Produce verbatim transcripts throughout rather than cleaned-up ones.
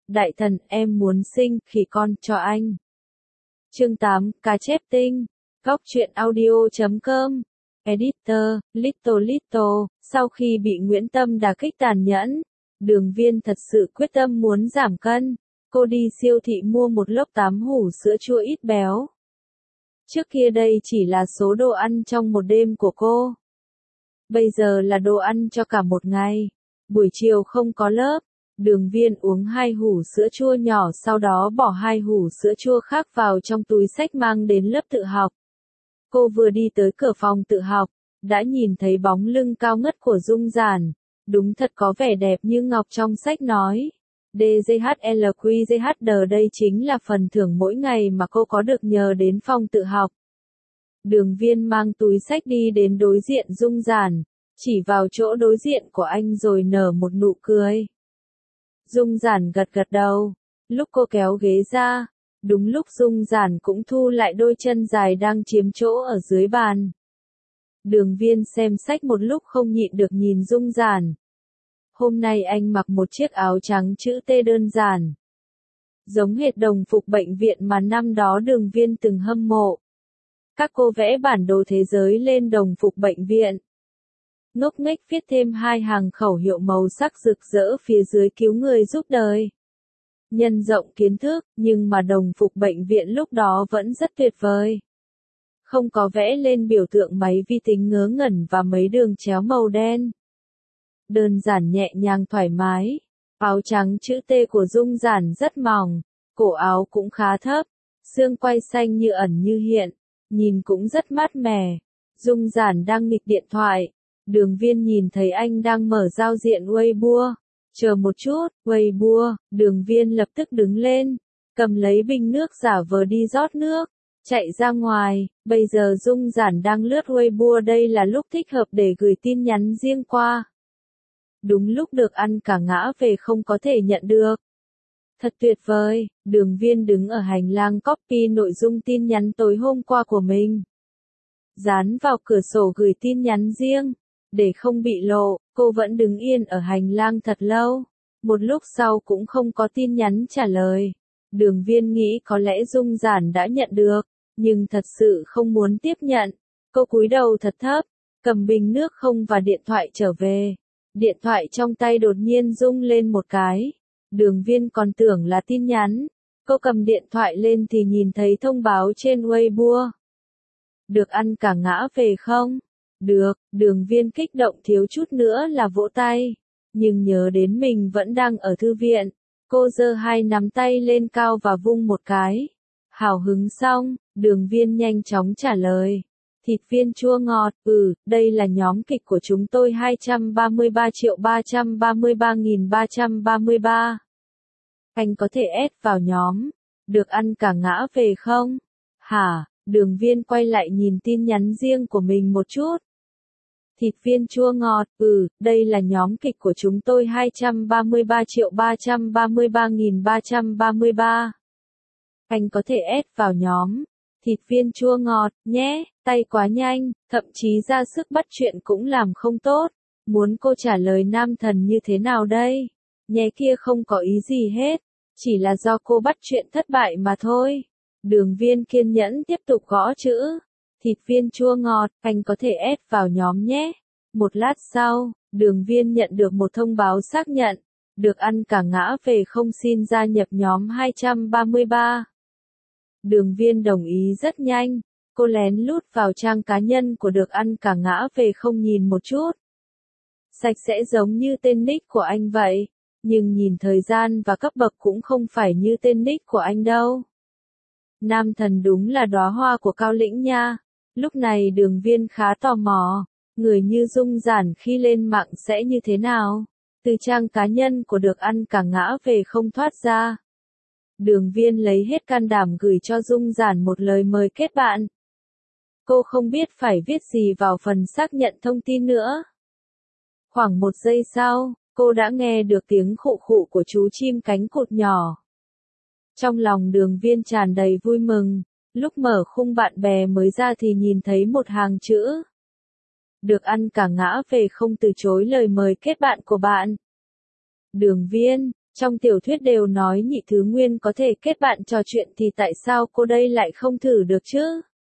Đại thần, em muốn sinh khỉ con cho anh. Chương tám, cá chép tinh. Góc truyện audio chấm com. Editor, Little Little. Sau khi bị Nguyễn Tâm đả kích tàn nhẫn, Đường Viên thật sự quyết tâm muốn giảm cân. Cô đi siêu thị mua một lốc tám hủ sữa chua ít béo. Trước kia đây chỉ là số đồ ăn trong một đêm của cô. Bây giờ là đồ ăn cho cả một ngày. Buổi chiều không có lớp, Đường Viên uống hai hủ sữa chua nhỏ, sau đó bỏ hai hủ sữa chua khác vào trong túi xách mang đến lớp tự học. Cô vừa đi tới cửa phòng tự học, đã nhìn thấy bóng lưng cao ngất của Dung Giản. Đúng thật có vẻ đẹp như ngọc trong sách nói. đê giê hát lờ quy giê hát đê đây chính là phần thưởng mỗi ngày mà cô có được nhờ đến phòng tự học. Đường Viên mang túi xách đi đến đối diện Dung Giản, chỉ vào chỗ đối diện của anh rồi nở một nụ cười. Dung Giản gật gật đầu. Lúc cô kéo ghế ra, đúng lúc Dung Giản cũng thu lại đôi chân dài đang chiếm chỗ ở dưới bàn. Đường Viên xem sách một lúc không nhịn được nhìn Dung Giản. Hôm nay anh mặc một chiếc áo trắng chữ T đơn giản, giống hệt đồng phục bệnh viện mà năm đó Đường Viên từng hâm mộ. Các cô vẽ bản đồ thế giới lên đồng phục bệnh viện. Ngốc nghếch viết thêm hai hàng khẩu hiệu màu sắc rực rỡ phía dưới cứu người giúp đời. Nhân rộng kiến thức, nhưng mà đồng phục bệnh viện lúc đó vẫn rất tuyệt vời. Không có vẽ lên biểu tượng máy vi tính ngớ ngẩn và mấy đường chéo màu đen. Đơn giản nhẹ nhàng thoải mái. Áo trắng chữ T của Dung Giản rất mỏng, cổ áo cũng khá thấp, xương quai xanh như ẩn như hiện, nhìn cũng rất mát mẻ. Dung Giản đang nghịch điện thoại. Đường Viên nhìn thấy anh đang mở giao diện Weibo. Chờ một chút, Weibo. Đường Viên lập tức đứng lên, cầm lấy bình nước giả vờ đi rót nước, chạy ra ngoài. Bây giờ Dung Giản đang lướt Weibo, đây là lúc thích hợp để gửi tin nhắn riêng qua. Đúng lúc được ăn cả ngã về không có thể nhận được. Thật tuyệt vời. Đường Viên đứng ở hành lang copy nội dung tin nhắn tối hôm qua của mình, dán vào cửa sổ gửi tin nhắn riêng. Để không bị lộ, cô vẫn đứng yên ở hành lang thật lâu. Một lúc sau cũng không có tin nhắn trả lời. Đường Viên nghĩ có lẽ Dung Giản đã nhận được, nhưng thật sự không muốn tiếp nhận. Cô cúi đầu thật thấp, cầm bình nước không và điện thoại trở về. Điện thoại trong tay đột nhiên rung lên một cái. Đường Viên còn tưởng là tin nhắn. Cô cầm điện thoại lên thì nhìn thấy thông báo trên Weibo. Được ăn cả ngã về không? Được. Đường Viên kích động thiếu chút nữa là vỗ tay. Nhưng nhớ đến mình vẫn đang ở thư viện, cô giơ hai nắm tay lên cao và vung một cái. Hào hứng xong, Đường Viên nhanh chóng trả lời. Thịt viên chua ngọt, ừ, đây là nhóm kịch của chúng tôi hai trăm ba mươi ba triệu ba trăm ba mươi ba nghìn ba trăm ba mươi ba. Anh có thể add vào nhóm. Được ăn cả ngã về không? Hả? Đường Viên quay lại nhìn tin nhắn riêng của mình một chút. Thịt viên chua ngọt, ừ, đây là nhóm kịch của chúng tôi hai trăm ba mươi ba triệu ba trăm ba mươi ba nghìn ba trăm ba mươi ba. Anh có thể add vào nhóm. Thịt viên chua ngọt, nhé, tay quá nhanh, thậm chí ra sức bắt chuyện cũng làm không tốt. Muốn cô trả lời nam thần như thế nào đây? Nhé kia không có ý gì hết, chỉ là do cô bắt chuyện thất bại mà thôi. Đường Viên kiên nhẫn tiếp tục gõ chữ. Thịt viên chua ngọt, anh có thể add vào nhóm nhé. Một lát sau, Đường Viên nhận được một thông báo xác nhận. Được ăn cả ngã về không, xin gia nhập nhóm hai trăm ba mươi ba. Đường Viên đồng ý rất nhanh. Cô lén lút vào trang cá nhân của Được ăn cả ngã về không nhìn một chút. Sạch sẽ giống như tên nick của anh vậy. Nhưng nhìn thời gian và cấp bậc cũng không phải như tên nick của anh đâu. Nam thần đúng là đóa hoa của Cao Lĩnh nha. Lúc này Đường Viên khá tò mò, người như Dung Giản khi lên mạng sẽ như thế nào? Từ trang cá nhân của Được ăn cả ngã về không thoát ra. Đường Viên lấy hết can đảm gửi cho Dung Giản một lời mời kết bạn. Cô không biết phải viết gì vào phần xác nhận thông tin nữa. Khoảng một giây sau, cô đã nghe được tiếng khụ khụ của chú chim cánh cụt nhỏ. Trong lòng Đường Viên tràn đầy vui mừng. Lúc mở khung bạn bè mới ra thì nhìn thấy một hàng chữ. Được ăn cả ngã về không từ chối lời mời kết bạn của bạn. Đường Viên, Trong tiểu thuyết đều nói nhị thứ nguyên có thể kết bạn trò chuyện thì tại sao cô đây lại không thử được chứ?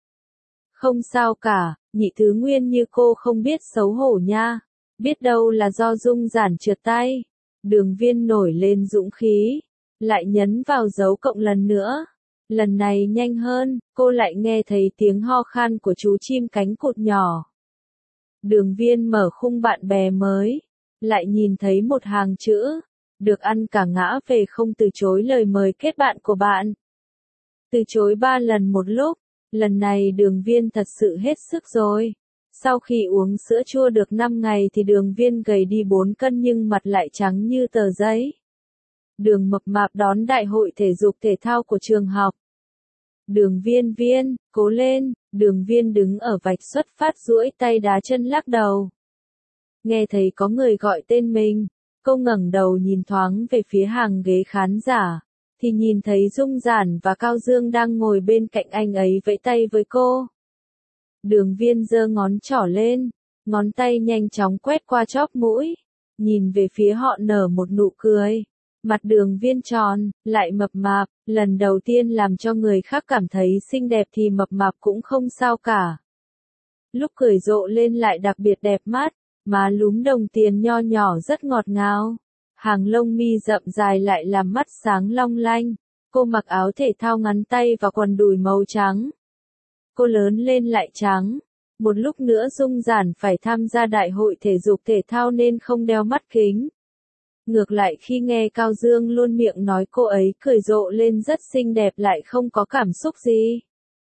Không sao cả, nhị thứ nguyên như cô không biết xấu hổ nha. Biết đâu là do Dung Giản trượt tay. Đường Viên nổi lên dũng khí, lại nhấn vào dấu cộng lần nữa. Lần này nhanh hơn, cô lại nghe thấy tiếng ho khan của chú chim cánh cụt nhỏ. Đường Viên mở khung bạn bè mới, lại nhìn thấy một hàng chữ, được ăn cả ngã về không từ chối lời mời kết bạn của bạn. Từ chối ba lần một lúc, lần này Đường Viên thật sự hết sức rồi. Sau khi uống sữa chua được năm ngày thì Đường Viên gầy đi bốn cân nhưng mặt lại trắng như tờ giấy. Đường mập mạp đón đại hội thể dục thể thao của trường học. Đường Viên Viên, cố lên, Đường Viên đứng ở vạch xuất phát duỗi tay đá chân lắc đầu. Nghe thấy có người gọi tên mình, cô ngẩng đầu nhìn thoáng về phía hàng ghế khán giả, thì nhìn thấy Dung Giản và Cao Dương đang ngồi bên cạnh anh ấy vẫy tay với cô. Đường Viên giơ ngón trỏ lên, ngón tay nhanh chóng quét qua chóp mũi, nhìn về phía họ nở một nụ cười. Mặt Đường Viên tròn, lại mập mạp, lần đầu tiên làm cho người khác cảm thấy xinh đẹp thì mập mạp cũng không sao cả. Lúc cười rộ lên lại đặc biệt đẹp mắt, má lúm đồng tiền nho nhỏ rất ngọt ngào. Hàng lông mi rậm dài lại làm mắt sáng long lanh. Cô mặc áo thể thao ngắn tay và quần đùi màu trắng. Cô lớn lên lại trắng. Một lúc nữa Dung Giản phải tham gia đại hội thể dục thể thao nên không đeo mắt kính. Ngược lại khi nghe Cao Dương luôn miệng nói cô ấy cười rộ lên rất xinh đẹp lại không có cảm xúc gì.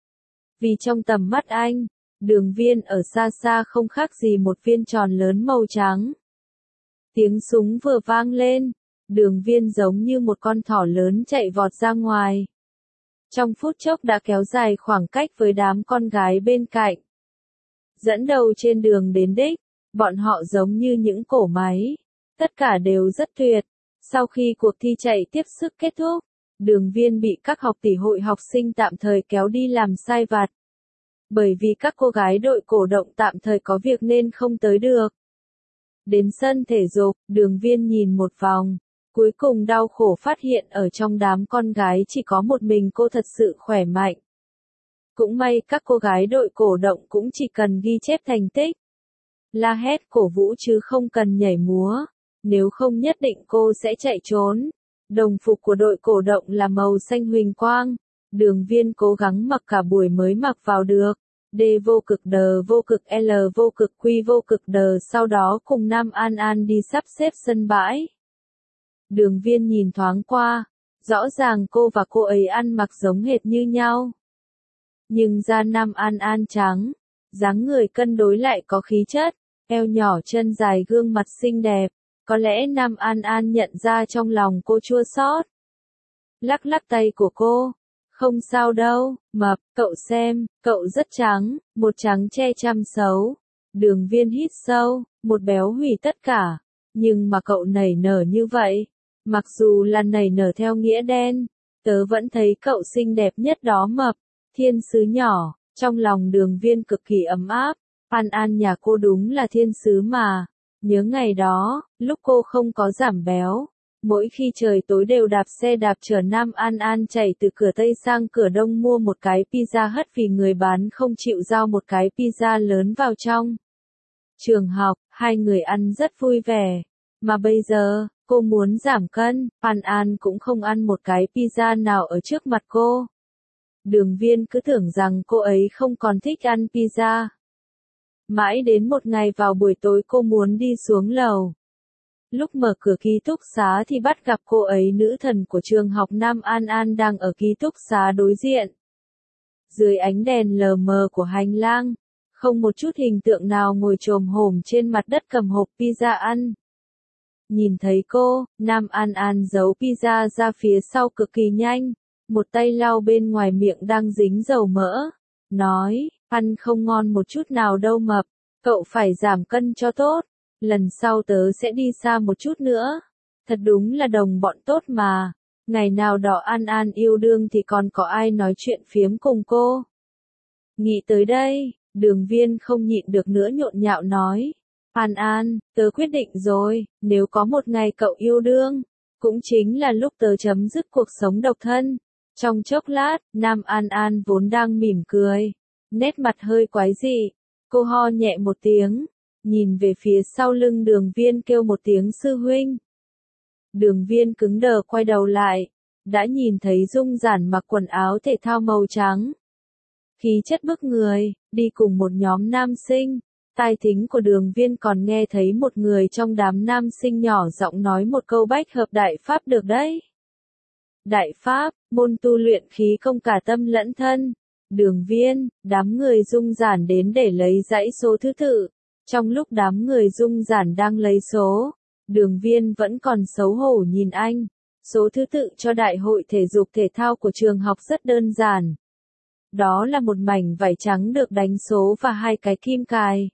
Vì trong tầm mắt anh, Đường Viên ở xa xa không khác gì một viên tròn lớn màu trắng. Tiếng súng vừa vang lên, Đường Viên giống như một con thỏ lớn chạy vọt ra ngoài. Trong phút chốc đã kéo dài khoảng cách với đám con gái bên cạnh. Dẫn đầu trên đường đến đích, bọn họ giống như những cỗ máy. Tất cả đều rất tuyệt. Sau khi cuộc thi chạy tiếp sức kết thúc, Đường Viên bị các học tỷ hội học sinh tạm thời kéo đi làm sai vặt. Bởi vì các cô gái đội cổ động tạm thời có việc nên không tới được. Đến sân thể dục, Đường Viên nhìn một vòng, cuối cùng đau khổ phát hiện ở trong đám con gái chỉ có một mình cô thật sự khỏe mạnh. Cũng may các cô gái đội cổ động cũng chỉ cần ghi chép thành tích, la hét cổ vũ chứ không cần nhảy múa, nếu không nhất định cô sẽ chạy trốn. Đồng phục của đội cổ động là màu xanh huỳnh quang, Đường Viên cố gắng mặc cả buổi mới mặc vào được. D vô cực đờ vô cực L vô cực Q vô cực đờ sau đó cùng Nam An An đi sắp xếp sân bãi. Đường Viên nhìn thoáng qua, rõ ràng cô và cô ấy ăn mặc giống hệt như nhau. Nhưng da Nam An An trắng, dáng người cân đối lại có khí chất, eo nhỏ chân dài gương mặt xinh đẹp, có lẽ Nam An An nhận ra trong lòng cô chua xót. Lắc lắc tay của cô. Không sao đâu, mập, cậu xem, cậu rất trắng, một trắng che trăm xấu. Đường Viên hít sâu, một béo hủy tất cả. Nhưng mà cậu nảy nở như vậy, mặc dù là nảy nở theo nghĩa đen, tớ vẫn thấy cậu xinh đẹp nhất đó mập. Thiên sứ nhỏ, trong lòng Đường Viên cực kỳ ấm áp. An An nhà cô đúng là thiên sứ mà. Nhớ ngày đó, lúc cô không có giảm béo. Mỗi khi trời tối đều đạp xe đạp chở Nam An An chạy từ cửa Tây sang cửa Đông mua một cái pizza hut vì người bán không chịu giao một cái pizza lớn vào trong trường học, hai người ăn rất vui vẻ. Mà bây giờ, cô muốn giảm cân, An An cũng không ăn một cái pizza nào ở trước mặt cô. Đường Viên cứ tưởng rằng cô ấy không còn thích ăn pizza. Mãi đến một ngày vào buổi tối cô muốn đi xuống lầu. Lúc mở cửa ký túc xá thì bắt gặp cô ấy nữ thần của trường học Nam An An đang ở ký túc xá đối diện. Dưới ánh đèn lờ mờ của hành lang, không một chút hình tượng nào ngồi chồm hổm trên mặt đất cầm hộp pizza ăn. Nhìn thấy cô, Nam An An giấu pizza ra phía sau cực kỳ nhanh, một tay lau bên ngoài miệng đang dính dầu mỡ. Nói, ăn không ngon một chút nào đâu mập, cậu phải giảm cân cho tốt. Lần sau tớ sẽ đi xa một chút nữa. Thật đúng là đồng bọn tốt mà. Ngày nào đó An An yêu đương thì còn có ai nói chuyện phiếm cùng cô. Nghĩ tới đây, Đường Viên không nhịn được nữa nhộn nhạo nói. An An, tớ quyết định rồi, nếu có một ngày cậu yêu đương, Cũng chính là lúc tớ chấm dứt cuộc sống độc thân. Trong chốc lát, Nam An An vốn đang mỉm cười, nét mặt hơi quái dị. Cô ho nhẹ một tiếng, nhìn về phía sau lưng Đường Viên kêu một tiếng sư huynh. Đường Viên cứng đờ quay đầu lại, đã nhìn thấy Dung Giản mặc quần áo thể thao màu trắng. Khí chất bức người, đi cùng một nhóm nam sinh. Tai thính của Đường Viên còn nghe thấy một người trong đám nam sinh nhỏ giọng nói một câu bách hợp đại pháp được đấy. Đại pháp, môn tu luyện khí công cả tâm lẫn thân. Đường Viên, đám người Dung Giản đến để lấy dãy số thứ tự. Trong lúc đám người Dung Giản đang lấy số, Đường Viên vẫn còn xấu hổ nhìn anh. Số thứ tự cho đại hội thể dục thể thao của trường học rất đơn giản. Đó là một mảnh vải trắng được đánh số và hai cái kim cài.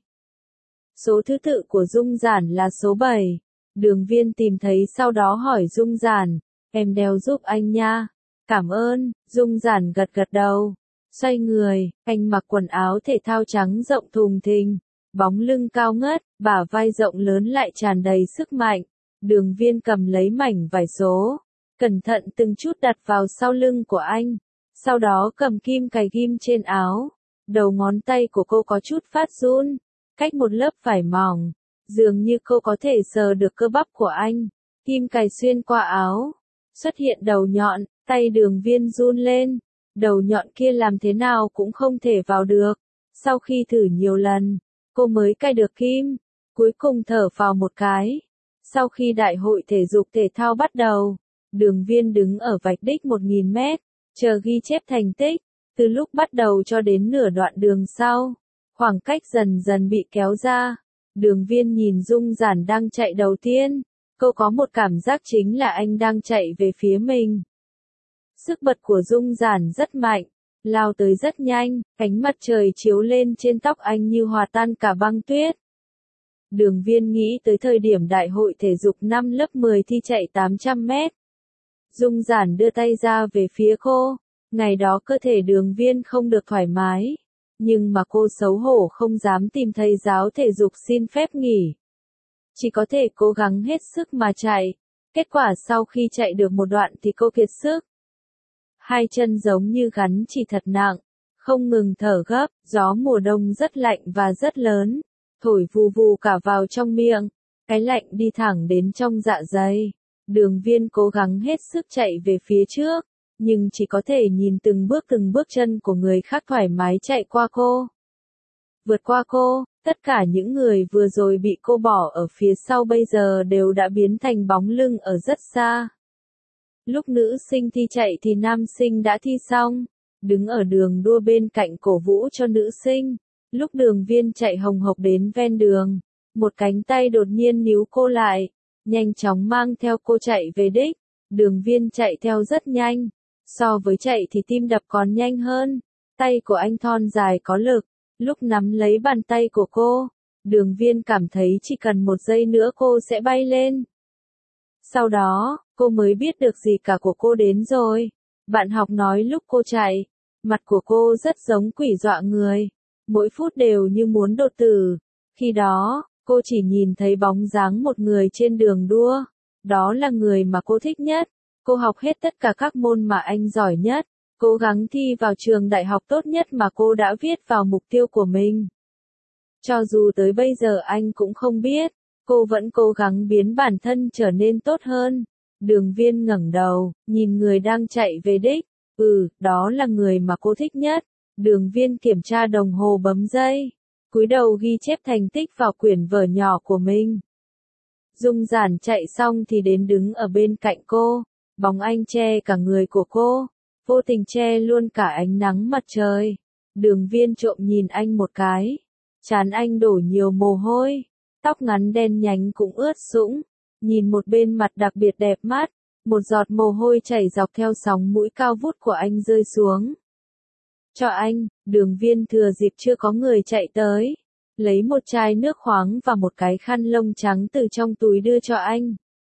Số thứ tự của Dung Giản là số bảy. Đường Viên tìm thấy sau đó hỏi Dung Giản, em đeo giúp anh nha. Cảm ơn, Dung Giản gật gật đầu. Xoay người, anh mặc quần áo thể thao trắng rộng thùng thình, bóng lưng cao ngất, bả vai rộng lớn lại tràn đầy sức mạnh. Đường Viên cầm lấy mảnh vải số, cẩn thận từng chút đặt vào sau lưng của anh, sau đó cầm kim cài ghim trên áo. Đầu ngón tay của cô có chút phát run, cách một lớp vải mỏng, dường như cô có thể sờ được cơ bắp của anh. Kim cài xuyên qua áo, xuất hiện đầu nhọn, tay Đường Viên run lên, đầu nhọn kia làm thế nào cũng không thể vào được. Sau khi thử nhiều lần, cô mới cài được kim, cuối cùng thở phào một cái. Sau khi đại hội thể dục thể thao bắt đầu, Đường Viên đứng ở vạch đích một nghìn mét, chờ ghi chép thành tích. Từ lúc bắt đầu cho đến nửa đoạn đường sau, khoảng cách dần dần bị kéo ra. Đường Viên nhìn Dung Giản đang chạy đầu tiên, cô có một cảm giác chính là anh đang chạy về phía mình. Sức bật của Dung Giản rất mạnh, lao tới rất nhanh, ánh mặt trời chiếu lên trên tóc anh như hòa tan cả băng tuyết. Đường Viên nghĩ tới thời điểm đại hội thể dục năm lớp mười thi chạy tám trăm mét. Dung Giản đưa tay ra về phía cô, ngày đó cơ thể Đường Viên không được thoải mái, nhưng mà cô xấu hổ không dám tìm thầy giáo thể dục xin phép nghỉ. Chỉ có thể cố gắng hết sức mà chạy, kết quả sau khi chạy được một đoạn thì cô kiệt sức. Hai chân giống như gắn chỉ thật nặng, không ngừng thở gấp, gió mùa đông rất lạnh và rất lớn, thổi vù vù cả vào trong miệng, cái lạnh đi thẳng đến trong dạ dày. Đường Viên cố gắng hết sức chạy về phía trước, nhưng chỉ có thể nhìn từng bước từng bước chân của người khác thoải mái chạy qua cô. Vượt qua cô, tất cả những người vừa rồi bị cô bỏ ở phía sau bây giờ đều đã biến thành bóng lưng ở rất xa. Lúc nữ sinh thi chạy thì nam sinh đã thi xong, đứng ở đường đua bên cạnh cổ vũ cho nữ sinh. Lúc Đường Viên chạy hồng hộc đến ven đường, một cánh tay đột nhiên níu cô lại, nhanh chóng mang theo cô chạy về đích. Đường Viên chạy theo rất nhanh, so với chạy thì tim đập còn nhanh hơn. Tay của anh thon dài có lực, lúc nắm lấy bàn tay của cô, Đường Viên cảm thấy chỉ cần một giây nữa cô sẽ bay lên. Sau đó, cô mới biết được gì cả của cô đến rồi. Bạn học nói lúc cô chạy, mặt của cô rất giống quỷ dọa người, mỗi phút đều như muốn đột tử. Khi đó, cô chỉ nhìn thấy bóng dáng một người trên đường đua, đó là người mà cô thích nhất. Cô học hết tất cả các môn mà anh giỏi nhất, cố gắng thi vào trường đại học tốt nhất mà cô đã viết vào mục tiêu của mình. Cho dù tới bây giờ anh cũng không biết, cô vẫn cố gắng biến bản thân trở nên tốt hơn. Đường Viên ngẩng đầu, nhìn người đang chạy về đích. Ừ, đó là người mà cô thích nhất. Đường Viên kiểm tra đồng hồ bấm giây, cúi đầu ghi chép thành tích vào quyển vở nhỏ của mình. Dung Giản chạy xong thì đến đứng ở bên cạnh cô, bóng anh che cả người của cô, vô tình che luôn cả ánh nắng mặt trời. Đường Viên trộm nhìn anh một cái, trán anh đổ nhiều mồ hôi, tóc ngắn đen nhánh cũng ướt sũng, nhìn một bên mặt đặc biệt đẹp mắt, một giọt mồ hôi chảy dọc theo sóng mũi cao vút của anh rơi xuống. Cho anh, Đường Viên thừa dịp chưa có người chạy tới, lấy một chai nước khoáng và một cái khăn lông trắng từ trong túi đưa cho anh.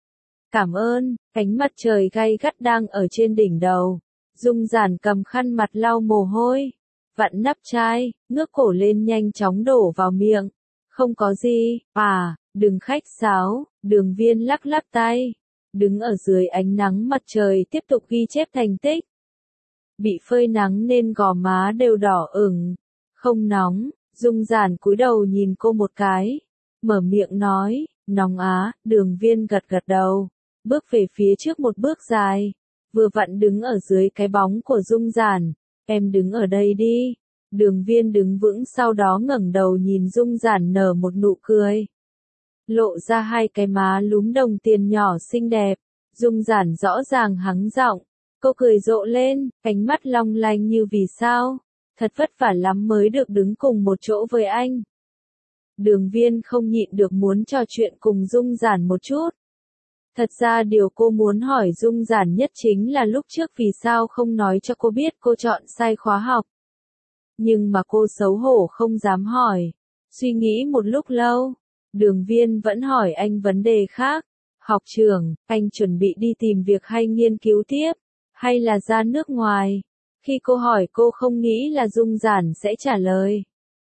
Cảm ơn, ánh mặt trời gay gắt đang ở trên đỉnh đầu. Dung Giản cầm khăn mặt lau mồ hôi, vặn nắp chai, ngước cổ lên nhanh chóng đổ vào miệng. Không có gì, à, đừng khách sáo. Đường Viên lắc lắc tay. đứng ở dưới ánh nắng mặt trời tiếp tục ghi chép thành tích. Bị phơi nắng nên gò má đều đỏ ửng, không nóng, Dung Giản cúi đầu nhìn cô một cái, mở miệng nói, nóng á, Đường Viên gật gật đầu, bước về phía trước một bước dài, vừa vặn đứng ở dưới cái bóng của Dung Giản, em đứng ở đây đi. Đường Viên đứng vững sau đó ngẩng đầu nhìn Dung Giản nở một nụ cười. Lộ ra hai cái má lúm đồng tiền nhỏ xinh đẹp, Dung Giản rõ ràng hắng giọng, cô cười rộ lên, cánh mắt long lanh như vì sao, thật vất vả lắm mới được đứng cùng một chỗ với anh. Đường Viên không nhịn được muốn trò chuyện cùng Dung Giản một chút. Thật ra điều cô muốn hỏi Dung Giản nhất chính là lúc trước vì sao không nói cho cô biết cô chọn sai khóa học. Nhưng mà cô xấu hổ không dám hỏi. Suy nghĩ một lúc lâu, Đường Viên vẫn hỏi anh vấn đề khác. Học trưởng, anh chuẩn bị đi tìm việc hay nghiên cứu tiếp, hay là ra nước ngoài? Khi cô hỏi cô không nghĩ là Dung Giản sẽ trả lời.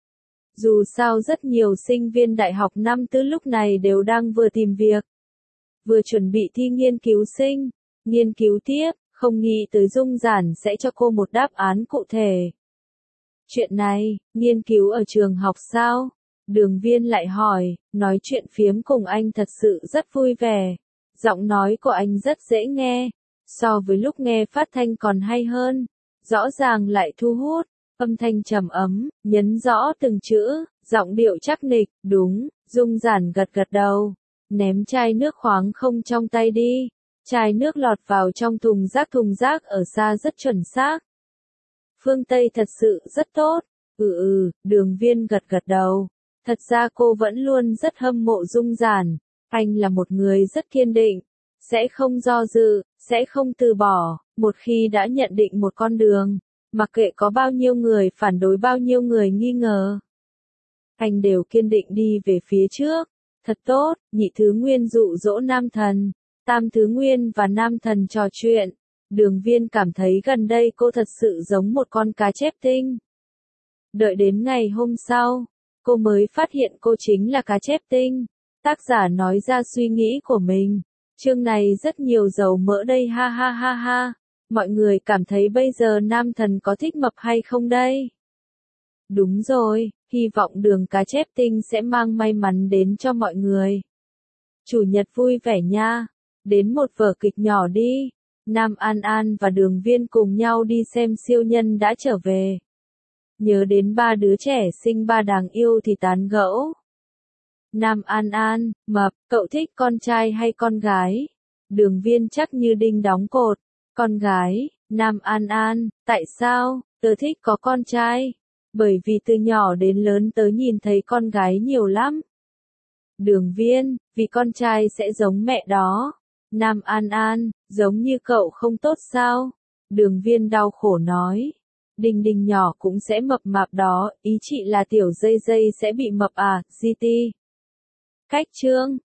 Dù sao rất nhiều sinh viên đại học năm tư lúc này đều đang vừa tìm việc, vừa chuẩn bị thi nghiên cứu sinh, nghiên cứu tiếp, không nghĩ tới Dung Giản sẽ cho cô một đáp án cụ thể. Chuyện này, nghiên cứu ở trường học sao? Đường Viên lại hỏi, nói chuyện phiếm cùng anh thật sự rất vui vẻ. Giọng nói của anh rất dễ nghe, so với lúc nghe phát thanh còn hay hơn, rõ ràng lại thu hút, âm thanh trầm ấm, nhấn rõ từng chữ, giọng điệu chắc nịch, đúng, Dung Giản gật gật đầu, ném chai nước khoáng không trong tay đi, chai nước lọt vào trong thùng rác thùng rác ở xa rất chuẩn xác. Phương Tây thật sự rất tốt, ừ ừ, Đường Viên gật gật đầu, thật ra cô vẫn luôn rất hâm mộ Dung Giản, anh là một người rất kiên định, sẽ không do dự, sẽ không từ bỏ, một khi đã nhận định một con đường, mặc kệ có bao nhiêu người phản đối bao nhiêu người nghi ngờ. Anh đều kiên định đi về phía trước, thật tốt, Nhị Thứ Nguyên dụ dỗ Nam Thần, Tam Thứ Nguyên và Nam Thần trò chuyện, Đường Viên cảm thấy gần đây cô thật sự giống một con cá chép tinh. Đợi đến ngày hôm sau, cô mới phát hiện cô chính là cá chép tinh, tác giả nói ra suy nghĩ của mình, chương này rất nhiều dầu mỡ đây ha ha ha ha. Mọi người cảm thấy bây giờ Nam Thần có thích mập hay không đây? Đúng rồi, hy vọng Đường cá chép tinh sẽ mang may mắn đến cho mọi người. Chủ nhật vui vẻ nha, đến một vở kịch nhỏ đi. Nam An An và Đường Viên cùng nhau đi xem siêu nhân đã trở về. Nhớ đến ba đứa trẻ xinh ba đáng yêu thì tán gẫu. Nam An An, mập, cậu thích con trai hay con gái? Đường Viên chắc như đinh đóng cột. Con gái. Nam An An, tại sao? Tớ thích có con trai. Bởi vì từ nhỏ đến lớn tớ nhìn thấy con gái nhiều lắm. Đường Viên, vì con trai sẽ giống mẹ đó. Nam An An, giống như cậu không tốt sao? Đường Viên đau khổ nói. Đình Đình nhỏ cũng sẽ mập mạp đó, ý chị là tiểu dây dây sẽ bị mập à, giê tê. Cách chương.